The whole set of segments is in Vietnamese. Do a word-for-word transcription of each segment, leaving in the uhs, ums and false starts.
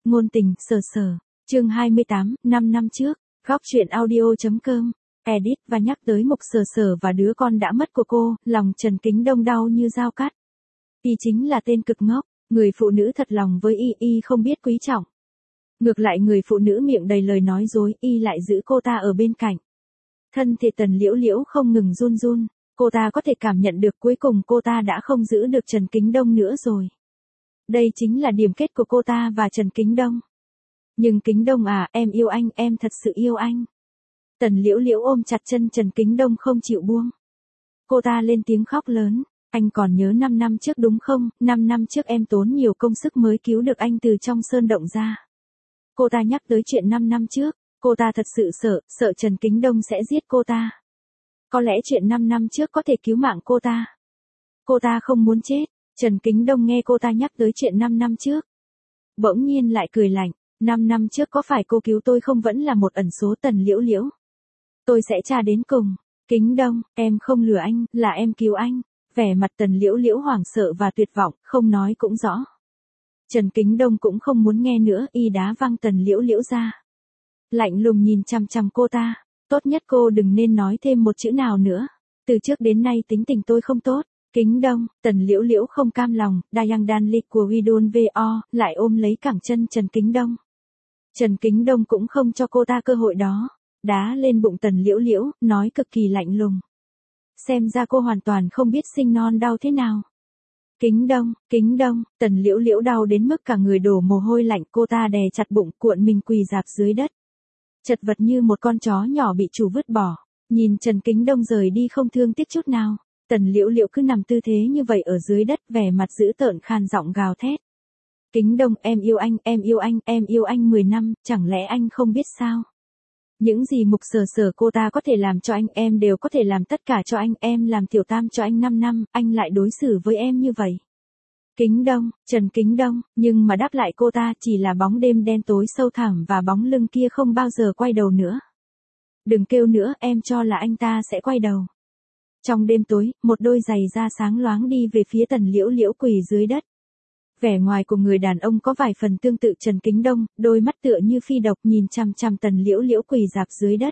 ngôn tình, sờ sờ. Chương hai mươi tám, năm năm trước. Góc truyện audio.com. Edit và nhắc tới Mục Sờ Sờ và đứa con đã mất của cô, lòng Trần Kính Đông đau như dao cắt. Y chính là tên cực ngốc, người phụ nữ thật lòng với Y, Y không biết quý trọng. Ngược lại người phụ nữ miệng đầy lời nói dối, Y lại giữ cô ta ở bên cạnh. Thân thể Tần Liễu Liễu không ngừng run run, cô ta có thể cảm nhận được cuối cùng cô ta đã không giữ được Trần Kính Đông nữa rồi. Đây chính là điểm kết của cô ta và Trần Kính Đông. Nhưng Kính Đông à, em yêu anh, em thật sự yêu anh. Tần Liễu Liễu ôm chặt chân Trần Kính Đông không chịu buông. Cô ta lên tiếng khóc lớn, anh còn nhớ năm năm trước đúng không, năm năm trước em tốn nhiều công sức mới cứu được anh từ trong sơn động ra. Cô ta nhắc tới chuyện năm năm trước, cô ta thật sự sợ, sợ Trần Kính Đông sẽ giết cô ta. Có lẽ chuyện năm năm trước có thể cứu mạng cô ta. Cô ta không muốn chết. Trần Kính Đông nghe cô ta nhắc tới chuyện năm năm trước. Bỗng nhiên lại cười lạnh, năm năm trước có phải cô cứu tôi không vẫn là một ẩn số. Tần Liễu Liễu. Tôi sẽ tra đến cùng. Kính Đông, em không lừa anh, là em cứu anh. Vẻ mặt Tần Liễu Liễu hoảng sợ và tuyệt vọng, không nói cũng rõ. Trần Kính Đông cũng không muốn nghe nữa, Y đá văng Tần Liễu Liễu ra. Lạnh lùng nhìn chằm chằm cô ta, tốt nhất cô đừng nên nói thêm một chữ nào nữa. Từ trước đến nay tính tình tôi không tốt. Kính Đông, Tần Liễu Liễu không cam lòng, Dayang Danli của Widon vo, lại ôm lấy cẳng chân Trần Kính Đông. Trần Kính Đông cũng không cho cô ta cơ hội đó, đá lên bụng Tần Liễu Liễu, nói cực kỳ lạnh lùng. Xem ra cô hoàn toàn không biết sinh non đau thế nào. Kính Đông, Kính Đông, Tần Liễu Liễu đau đến mức cả người đổ mồ hôi lạnh, cô ta đè chặt bụng, cuộn mình quỳ rạp dưới đất. Chật vật như một con chó nhỏ bị chủ vứt bỏ, nhìn Trần Kính Đông rời đi không thương tiếc chút nào. Tần Liễu Liễu cứ nằm tư thế như vậy ở dưới đất, vẻ mặt dữ tợn khan giọng gào thét. Kính Đông, em yêu anh, em yêu anh, em yêu anh mười năm, chẳng lẽ anh không biết sao? Những gì Mục Sờ Sờ cô ta có thể làm cho anh, em đều có thể làm tất cả cho anh, em làm tiểu tam cho anh năm năm, anh lại đối xử với em như vậy. Kính Đông, Trần Kính Đông, nhưng mà đáp lại cô ta chỉ là bóng đêm đen tối sâu thẳm và bóng lưng kia không bao giờ quay đầu nữa. Đừng kêu nữa, em cho là anh ta sẽ quay đầu. Trong đêm tối, một đôi giày da sáng loáng đi về phía Tần Liễu Liễu quỳ dưới đất. Vẻ ngoài của người đàn ông có vài phần tương tự Trần Kính Đông, đôi mắt tựa như phi độc nhìn chằm chằm Tần Liễu Liễu quỳ rạp dưới đất.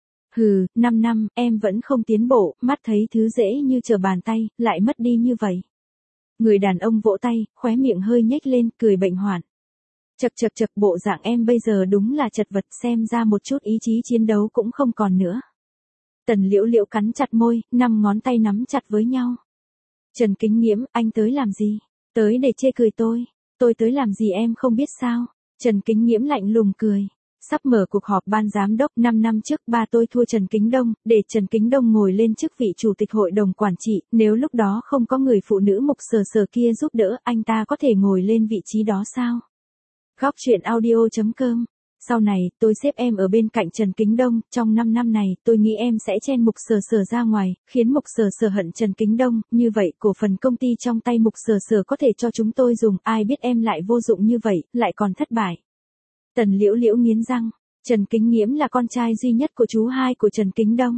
Hừ, năm năm, em vẫn không tiến bộ, mắt thấy thứ dễ như trở bàn tay, lại mất đi như vậy. Người đàn ông vỗ tay, khóe miệng hơi nhếch lên, cười bệnh hoạn. Chật chật chật, bộ dạng em bây giờ đúng là chật vật, xem ra một chút ý chí chiến đấu cũng không còn nữa. Tần Liễu Liễu cắn chặt môi, năm ngón tay nắm chặt với nhau. Trần Kính Nghiễm, anh tới làm gì? Tới để chê cười tôi. Tôi tới làm gì em không biết sao? Trần Kính Nghiễm lạnh lùng cười. Sắp mở cuộc họp ban giám đốc, năm năm trước ba tôi thua Trần Kính Đông, để Trần Kính Đông ngồi lên chức vị chủ tịch hội đồng quản trị, nếu lúc đó không có người phụ nữ Mục Sờ Sờ kia giúp đỡ, anh ta có thể ngồi lên vị trí đó sao? Góc truyện audio.com. Sau này, tôi xếp em ở bên cạnh Trần Kính Đông, trong năm năm này, tôi nghĩ em sẽ chen Mục Sờ Sờ ra ngoài, khiến Mục Sờ Sờ hận Trần Kính Đông, như vậy, cổ phần công ty trong tay Mục Sờ Sờ có thể cho chúng tôi dùng, ai biết em lại vô dụng như vậy, lại còn thất bại. Tần Liễu Liễu nghiến răng, Trần Kính Nghiễm là con trai duy nhất của chú hai của Trần Kính Đông.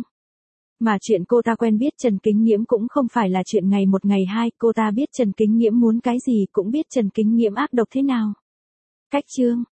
Mà chuyện cô ta quen biết Trần Kính Nghiễm cũng không phải là chuyện ngày một ngày hai, cô ta biết Trần Kính Nghiễm muốn cái gì, cũng biết Trần Kính Nghiễm ác độc thế nào. Cách chương.